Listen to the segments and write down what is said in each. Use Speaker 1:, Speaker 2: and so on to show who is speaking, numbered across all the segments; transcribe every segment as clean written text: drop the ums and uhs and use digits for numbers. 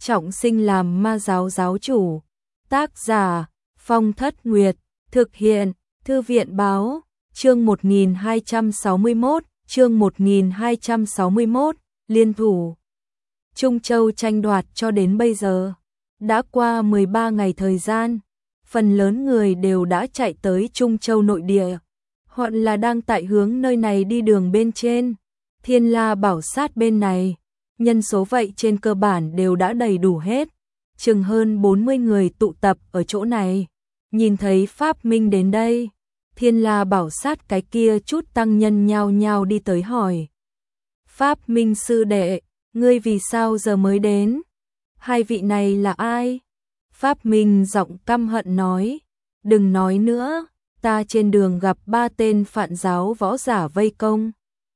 Speaker 1: trọng sinh làm ma giáo giáo chủ. Tác giả Phong Thất Nguyệt, thực hiện Thư viện Báo, chương 1261, chương 1261, liên thủ. Trung Châu tranh đoạt cho đến bây giờ. Đã qua 13 ngày thời gian, phần lớn người đều đã chạy tới Trung Châu nội địa, hoặc là đang tại hướng nơi này đi đường bên trên. Thiên La Bảo Sát bên này, nhân số vậy trên cơ bản đều đã đầy đủ hết, chừng hơn 40 người tụ tập ở chỗ này. Nhìn thấy Pháp Minh đến đây, Thiên La Bảo Sát cái kia chút tăng nhân nhao nhao đi tới hỏi. Pháp Minh sư đệ, ngươi vì sao giờ mới đến? Hai vị này là ai? Pháp Minh giọng căm hận nói, đừng nói nữa, ta trên đường gặp 3 tên phản giáo võ giả vây công.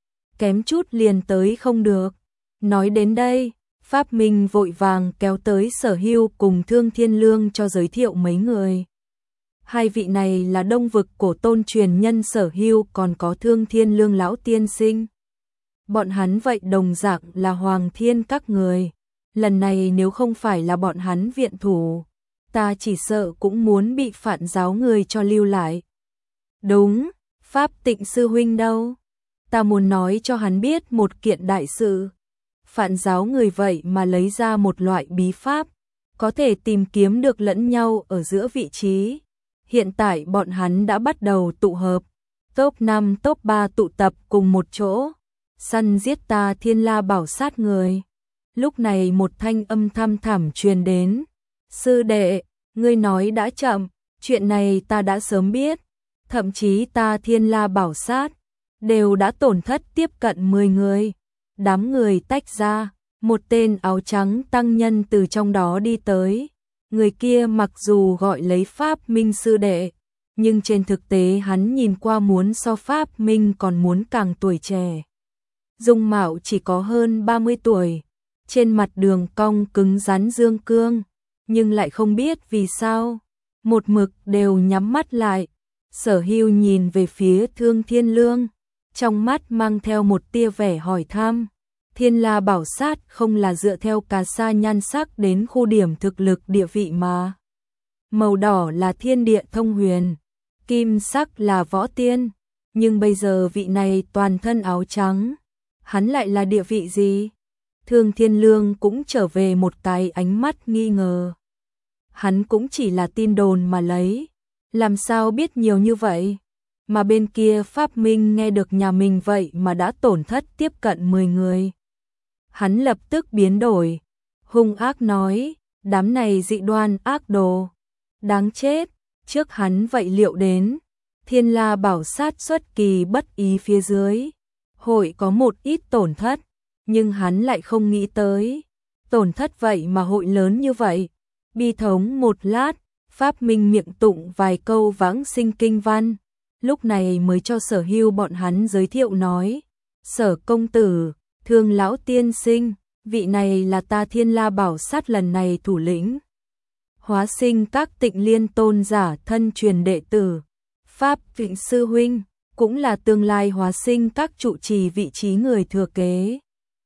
Speaker 1: Kém chút liền tới không được. Nói đến đây, Pháp Minh vội vàng kéo tới Sở Hưu cùng Thương Thiên Lương cho giới thiệu mấy người. Hai vị này là Đông Vực cổ tôn truyền nhân Sở Hưu, còn có Thương Thiên Lương lão tiên sinh. Bọn hắn vậy đồng dạng là Hoàng Thiên các người. Lần này nếu không phải là bọn hắn viện thủ, ta chỉ sợ cũng muốn bị phản giáo người cho lưu lại. Đúng, Pháp Tịnh sư huynh đâu? Ta muốn nói cho hắn biết một kiện đại sự. Phản giáo người vậy mà lấy ra một loại bí pháp, có thể tìm kiếm được lẫn nhau ở giữa vị trí. Hiện tại bọn hắn đã bắt đầu tụ hợp, top 5 top 3 tụ tập cùng một chỗ, săn giết ta Thiên La Bảo Sát người. Lúc này một thanh âm thăm thẳm truyền đến. Sư đệ, ngươi nói đã chậm, chuyện này ta đã sớm biết. Thậm chí ta Thiên La Bảo Sát đều đã tổn thất tiếp cận 10 người. Đám người tách ra, một tên áo trắng tăng nhân từ trong đó đi tới. Người kia mặc dù gọi lấy Pháp Minh sư đệ, nhưng trên thực tế hắn nhìn qua muốn so Pháp Minh còn muốn càng tuổi trẻ. Dung mạo chỉ có hơn 30 tuổi, trên mặt đường cong cứng rắn dương cương, nhưng lại không biết vì sao, một mực đều nhắm mắt lại. Sở Hưu nhìn về phía Thương Thiên Lương, trong mắt mang theo một tia vẻ hỏi thăm. Thiên La Bảo Sát không là dựa theo cà sa nhan sắc đến khu điểm thực lực địa vị mà. Màu đỏ là thiên địa thông huyền, kim sắc là võ tiên, nhưng bây giờ vị này toàn thân áo trắng, hắn lại là địa vị gì? Thương Thiên Lương cũng trở về một cái ánh mắt nghi ngờ. Hắn cũng chỉ là tin đồn mà lấy, làm sao biết nhiều như vậy? Mà bên kia Pháp Minh nghe được nhà mình vậy mà đã tổn thất tiếp cận 10 người. Hắn lập tức biến đổi, hung ác nói, đám này dị đoan ác đồ, đáng chết. Trước hắn vậy liệu đến, Thiên La Bảo Sát xuất kỳ bất ý phía dưới, hội có một ít tổn thất, nhưng hắn lại không nghĩ tới, tổn thất vậy mà hội lớn như vậy. Bi thống một lát, Pháp Minh miệng tụng vài câu vãng sinh kinh văn, lúc này mới cho Sở Hưu bọn hắn giới thiệu nói, Sở công tử, Thương lão tiên sinh, vị này là ta Thiên La Bảo Sát lần này thủ lĩnh. Hóa Sinh các Tịnh Liên tôn giả thân truyền đệ tử, Pháp Vịnh sư huynh, cũng là tương lai Hóa Sinh các trụ trì vị trí người thừa kế.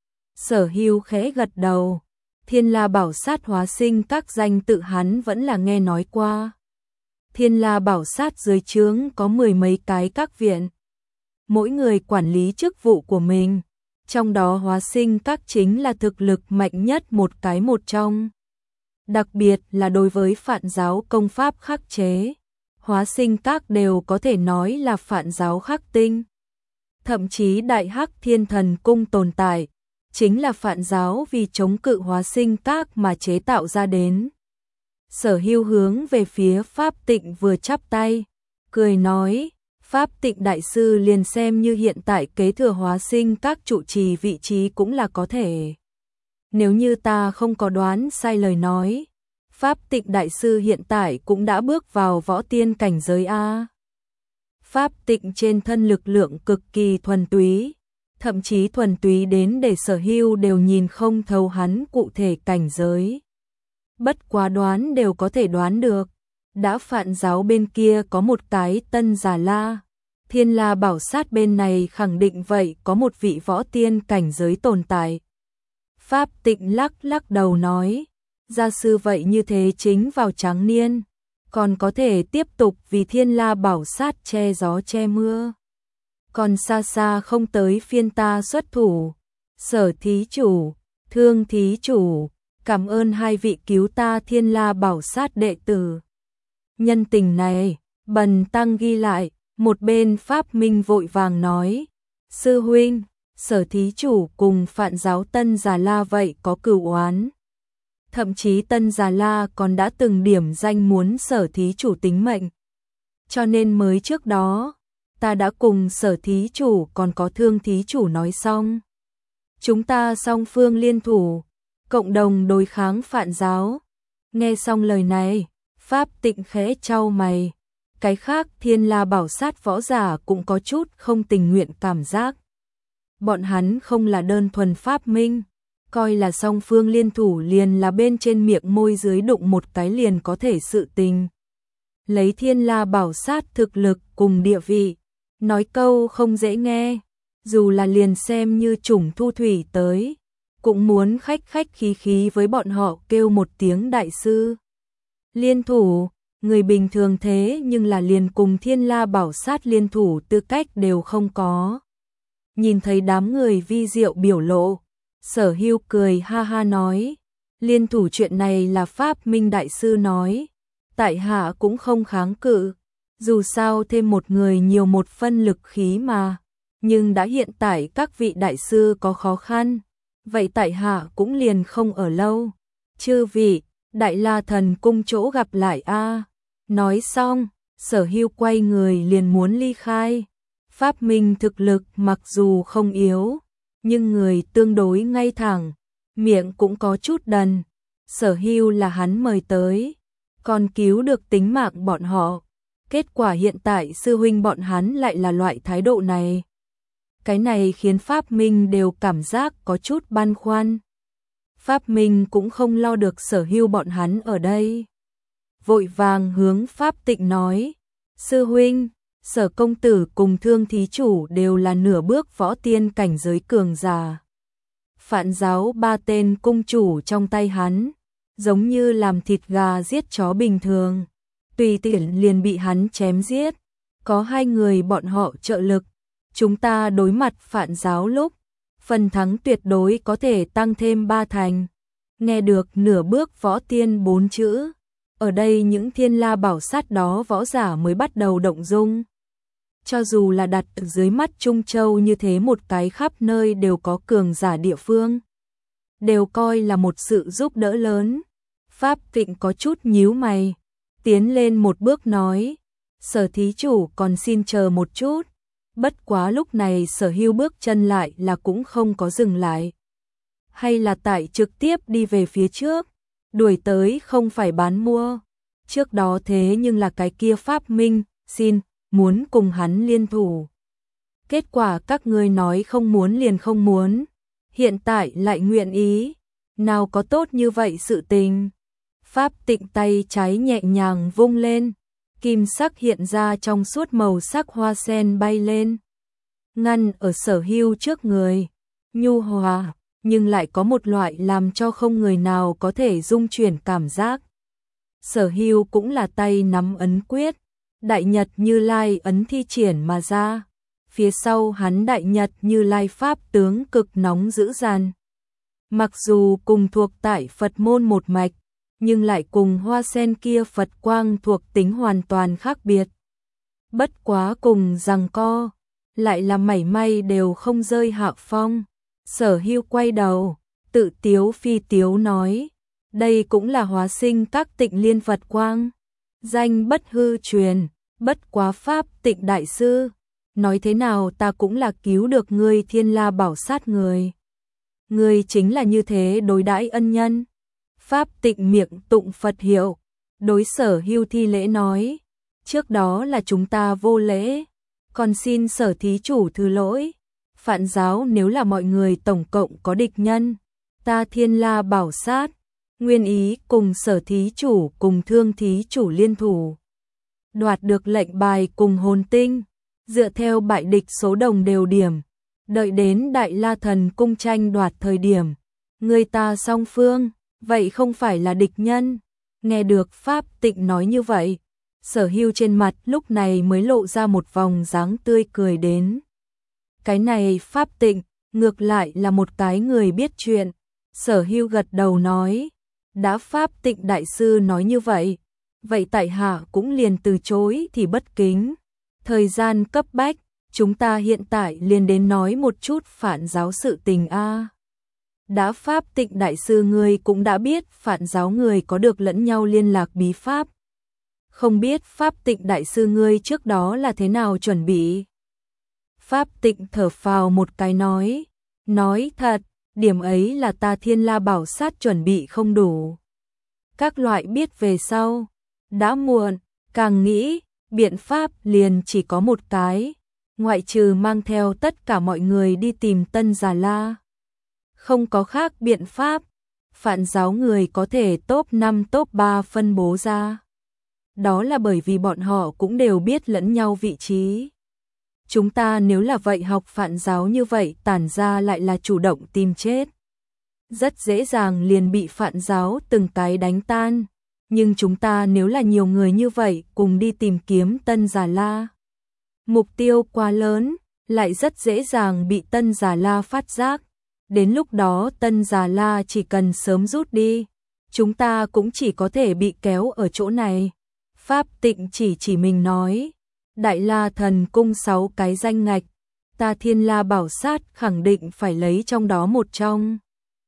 Speaker 1: Sở Hưu khẽ gật đầu, Thiên La Bảo Sát Hóa Sinh các danh tự hắn vẫn là nghe nói qua. Thiên La Bảo Sát dưới trướng có 10 mấy cái các viện, mỗi người quản lý chức vụ của mình, trong đó Hóa Sinh các chính là thực lực mạnh nhất một cái một trong. Đặc biệt là đối với phản giáo công pháp khắc chế, Hóa Sinh các đều có thể nói là phản giáo khắc tinh. Thậm chí Đại Hắc Thiên Thần Cung tồn tại, chính là phản giáo vì chống cự Hóa Sinh các mà chế tạo ra đến. Sở Hưu hướng về phía Pháp Tịnh vừa chắp tay, cười nói, Pháp Tịnh đại sư liền xem như hiện tại kế thừa Hóa Sinh các trụ trì vị trí cũng là có thể. Nếu như ta không có đoán sai lời nói, Pháp Tịnh đại sư hiện tại cũng đã bước vào võ tiên cảnh giới A. Pháp Tịnh trên thân lực lượng cực kỳ thuần túy, thậm chí thuần túy đến để Sở Hưu đều nhìn không thấu hắn cụ thể cảnh giới. Bất quá đoán đều có thể đoán được, đã phản giáo bên kia có một cái Tân Già La, Thiên La Bảo Sát bên này khẳng định vậy có một vị võ tiên cảnh giới tồn tại. Pháp Tịnh lắc lắc đầu nói, gia sư vậy như thế chính vào tráng niên, còn có thể tiếp tục vì Thiên La Bảo Sát che gió che mưa. Còn xa xa không tới phiên ta xuất thủ. Sở thí chủ, Thương thí chủ, cảm ơn hai vị cứu ta Thiên La Bảo Sát đệ tử. Nhân tình này, bần tăng ghi lại, một bên Pháp Minh vội vàng nói. Sư huynh, Sở thí chủ cùng Phạn giáo Tân Già La vậy có cửu oán. Thậm chí Tân Già La còn đã từng điểm danh muốn Sở thí chủ tính mệnh. Cho nên mới trước đó, ta đã cùng Sở thí chủ còn có Thương thí chủ nói xong. Chúng ta song phương liên thủ, cộng đồng đối kháng Phạn giáo. Nghe xong lời này, Pháp Tịnh khẽ chau mày. Cái khác Thiên La Bảo Sát võ giả cũng có chút không tình nguyện cảm giác. Bọn hắn không là đơn thuần Pháp Minh, coi là song phương liên thủ liền là bên trên miệng môi dưới đụng một cái liền có thể sự tình. Lấy Thiên La Bảo Sát thực lực cùng địa vị, nói câu không dễ nghe, dù là liền xem như chủng thu thủy tới, cũng muốn khách khách khí khí với bọn họ kêu một tiếng đại sư. Liên thủ, người bình thường thế nhưng là liền cùng Thiên La Bảo Sát liên thủ tư cách đều không có. Nhìn thấy đám người vi diệu biểu lộ, Sở Hưu cười ha ha nói, liên thủ chuyện này là Pháp Minh đại sư nói, tại hạ cũng không kháng cự, dù sao thêm một người nhiều một phân lực khí mà, nhưng đã hiện tại các vị đại sư có khó khăn, vậy tại hạ cũng liền không ở lâu. Chư vị, Đại La Thần cung chỗ gặp lại a. Nói xong, Sở Hưu quay người liền muốn ly khai. Pháp Minh thực lực mặc dù không yếu, nhưng người tương đối ngay thẳng, miệng cũng có chút đần. Sở Hưu là hắn mời tới, còn cứu được tính mạng bọn họ. Kết quả hiện tại sư huynh bọn hắn lại là loại thái độ này. Cái này khiến Pháp Minh đều cảm giác có chút băn khoăn. Pháp Minh cũng không lo được Sở Hưu bọn hắn ở đây. Vội vàng hướng Pháp Tịnh nói, sư huynh, Sở công tử cùng Thương thí chủ đều là nửa bước võ tiên cảnh giới cường giả. Phạn giáo ba tên cung chủ trong tay hắn, giống như làm thịt gà giết chó bình thường, tùy tiện liền bị hắn chém giết. Có hai người bọn họ trợ lực, chúng ta đối mặt Phạn giáo lúc, phần thắng tuyệt đối có thể tăng thêm 3 thành. Nghe được nửa bước võ tiên 4 chữ, ở đây những Thiên La Bảo Sát đó võ giả mới bắt đầu động dung. Cho dù là đặt ở dưới mắt Trung Châu như thế một cái khắp nơi đều có cường giả địa phương, đều coi là một sự giúp đỡ lớn. Pháp Tịnh có chút nhíu mày, tiến lên một bước nói, Sở thí chủ còn xin chờ một chút. Bất quá lúc này Sở Hưu bước chân lại là cũng không có dừng lại. Hay là tại trực tiếp đi về phía trước, đuổi tới không phải bán mua. Trước đó thế nhưng là cái kia Pháp Minh, xin, muốn cùng hắn liên thủ. Kết quả các ngươi nói không muốn liền không muốn, hiện tại lại nguyện ý, nào có tốt như vậy sự tình. Pháp Tịnh tay trái nhẹ nhàng vung lên, kim sắc hiện ra trong suốt màu sắc hoa sen bay lên, ngăn ở Sở Hưu trước người, nhu hòa, nhưng lại có một loại làm cho không người nào có thể dung chuyển cảm giác. Sở Hưu cũng là tay nắm ấn quyết, Đại Nhật Như Lai ấn thi triển mà ra, phía sau hắn Đại Nhật Như Lai pháp tướng cực nóng dữ dằn. Mặc dù cùng thuộc tại Phật môn một mạch, nhưng lại cùng hoa sen kia Phật quang thuộc tính hoàn toàn khác biệt. Bất quá cùng giằng co, lại là mảy may đều không rơi hạ phong. Sở Hưu quay đầu, tự tiếu phi tiếu nói, đây cũng là hóa sinh các Tịnh liên Phật quang, danh bất hư truyền, bất quá Pháp Tịnh đại sư, nói thế nào ta cũng là cứu được ngươi Thiên La Bảo Sát người. Ngươi chính là như thế đối đãi ân nhân. Pháp Tịnh miệng tụng Phật hiệu, đối Sở Hưu thi lễ nói, trước đó là chúng ta vô lễ, còn xin Sở thí chủ thứ lỗi. Phạn giáo nếu là mọi người tổng cộng có địch nhân, ta Thiên La Bảo Sát, nguyên ý cùng Sở thí chủ cùng Thương thí chủ liên thủ. Đoạt được lệnh bài cùng hồn tinh, dựa theo bại địch số đồng đều điểm, đợi đến Đại La Thần cung tranh đoạt thời điểm, người ta song phương, vậy không phải là địch nhân. Nghe được Pháp Tịnh nói như vậy, Sở Hưu trên mặt lúc này mới lộ ra một vòng dáng tươi cười đến. Cái này Pháp Tịnh, ngược lại là một cái người biết chuyện. Sở Hưu gật đầu nói, đã Pháp Tịnh đại sư nói như vậy, vậy tại hạ cũng liền từ chối thì bất kính. Thời gian cấp bách, chúng ta hiện tại liền đến nói một chút phản giáo sự tình a. Đã Pháp Tịnh đại sư ngươi cũng đã biết phản giáo người có được lẫn nhau liên lạc bí pháp. Không biết Pháp Tịnh đại sư ngươi trước đó là thế nào chuẩn bị? Pháp Tịnh thở phào một cái nói thật, điểm ấy là ta Thiên La Bảo Sát chuẩn bị không đủ. Các loại biết về sau, đã muộn, càng nghĩ, biện pháp liền chỉ có một cái, ngoại trừ mang theo tất cả mọi người đi tìm Tân Già La. Không có khác biện pháp, phản giáo người có thể top 5 top 3 phân bố ra. Đó là bởi vì bọn họ cũng đều biết lẫn nhau vị trí. Chúng ta nếu là vậy học phản giáo như vậy tản ra lại là chủ động tìm chết. Rất dễ dàng liền bị phản giáo từng cái đánh tan. Nhưng chúng ta nếu là nhiều người như vậy cùng đi tìm kiếm Tân Già La. Mục tiêu quá lớn, lại rất dễ dàng bị Tân Già La phát giác. Đến lúc đó Tân Già La chỉ cần sớm rút đi. Chúng ta cũng chỉ có thể bị kéo ở chỗ này. Pháp Tịnh chỉ mình nói. Đại La Thần Cung 6 cái danh ngạch, ta Thiên La Bảo Sát khẳng định phải lấy trong đó một trong.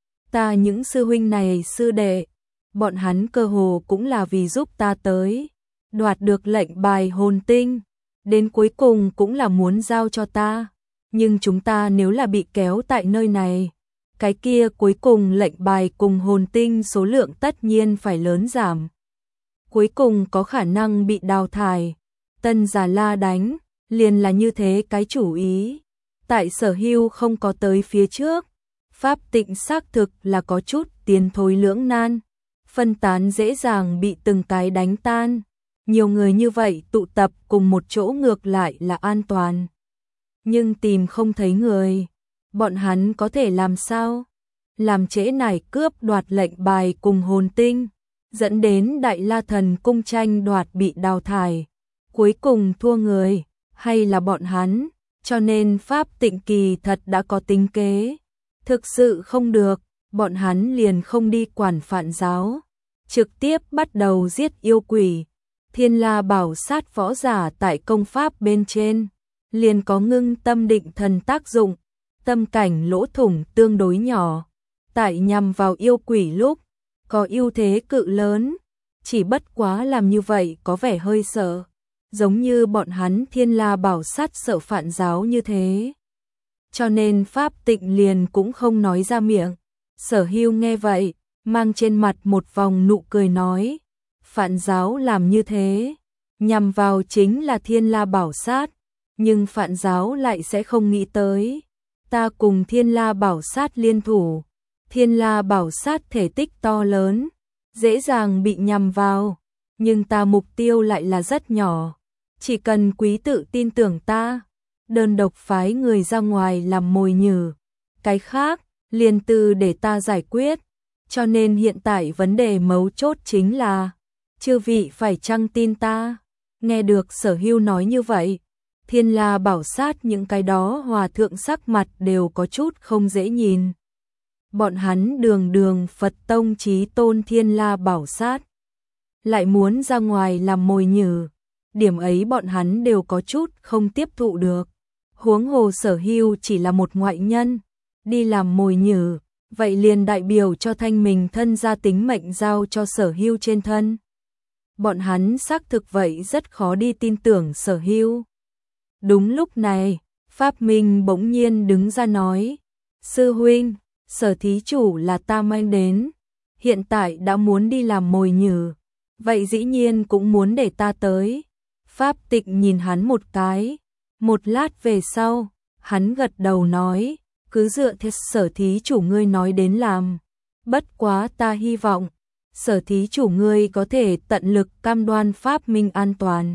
Speaker 1: Ta những sư huynh này sư đệ, bọn hắn cơ hồ cũng là vì giúp ta tới, đoạt được lệnh bài hồn tinh, đến cuối cùng cũng là muốn giao cho ta. Nhưng chúng ta nếu là bị kéo tại nơi này, cái kia cuối cùng lệnh bài cùng hồn tinh số lượng tất nhiên phải lớn giảm. Cuối cùng có khả năng bị đào thải. Tân Già La đánh, liền là như thế cái chủ ý. Tại Sở Hưu không có tới phía trước, Pháp Tịnh xác thực là có chút tiến thối lưỡng nan, phân tán dễ dàng bị từng cái đánh tan. Nhiều người như vậy tụ tập cùng một chỗ ngược lại là an toàn. Nhưng tìm không thấy người, bọn hắn có thể làm sao? Làm trễ nải cướp đoạt lệnh bài cùng hồn tinh, dẫn đến Đại La Thần Cung tranh đoạt bị đào thải. Cuối cùng thua người, hay là bọn hắn, cho nên Pháp Tịnh kỳ thật đã có tính kế. Thực sự không được, bọn hắn liền không đi quản phản giáo, trực tiếp bắt đầu giết yêu quỷ. Thiên La Bảo Sát võ giả tại công pháp bên trên, liền có ngưng tâm định thần tác dụng, tâm cảnh lỗ thủng tương đối nhỏ, tại nhằm vào yêu quỷ lúc, có ưu thế cự lớn, chỉ bất quá làm như vậy có vẻ hơi sợ. Giống như bọn hắn Thiên La Bảo Sát sợ phản giáo như thế. Cho nên Pháp Tịnh liền cũng không nói ra miệng. Sở Hưu nghe vậy, mang trên mặt một vòng nụ cười nói. Phản giáo làm như thế, nhằm vào chính là Thiên La Bảo Sát. Nhưng phản giáo lại sẽ không nghĩ tới. Ta cùng Thiên La Bảo Sát liên thủ. Thiên La Bảo Sát thể tích to lớn, dễ dàng bị nhằm vào. Nhưng ta mục tiêu lại là rất nhỏ. Chỉ cần quý tự tin tưởng ta, đơn độc phái người ra ngoài làm mồi nhử, cái khác liền từ để ta giải quyết. Cho nên hiện tại vấn đề mấu chốt chính là chư vị phải chăng tin ta. Nghe được Sở Hưu nói như vậy, Thiên La Bảo Sát những cái đó hòa thượng sắc mặt đều có chút không dễ nhìn. Bọn hắn đường Phật tông chí tôn Thiên La Bảo Sát, lại muốn ra ngoài làm mồi nhử. Điểm ấy bọn hắn đều có chút không tiếp thụ được. Huống hồ Sở Hưu chỉ là một ngoại nhân, đi làm mồi nhử, vậy liền đại biểu cho thanh mình thân gia tính mệnh giao cho Sở Hưu trên thân. Bọn hắn xác thực vậy rất khó đi tin tưởng Sở Hưu. Đúng lúc này, Pháp Minh bỗng nhiên đứng ra nói, sư huynh, Sở thí chủ là ta mang đến, hiện tại đã muốn đi làm mồi nhử, vậy dĩ nhiên cũng muốn để ta tới. Pháp Tịnh nhìn hắn một cái, một lát về sau, hắn gật đầu nói, cứ dựa theo Sở thí chủ ngươi nói đến làm. Bất quá ta hy vọng, Sở thí chủ ngươi có thể tận lực cam đoan Pháp Minh an toàn.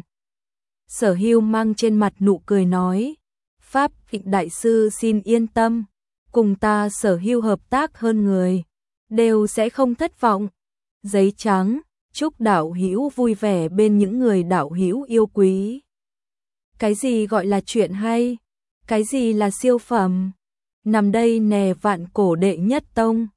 Speaker 1: Sở Hưu mang trên mặt nụ cười nói, Pháp Tịnh đại sư xin yên tâm, cùng ta Sở Hưu hợp tác hơn người. đều sẽ không thất vọng. Giấy trắng, chúc đạo hữu vui vẻ bên những người đạo hữu yêu quý. Cái gì gọi là chuyện hay? Cái gì là siêu phẩm? Nằm đây nè vạn cổ đệ nhất tông.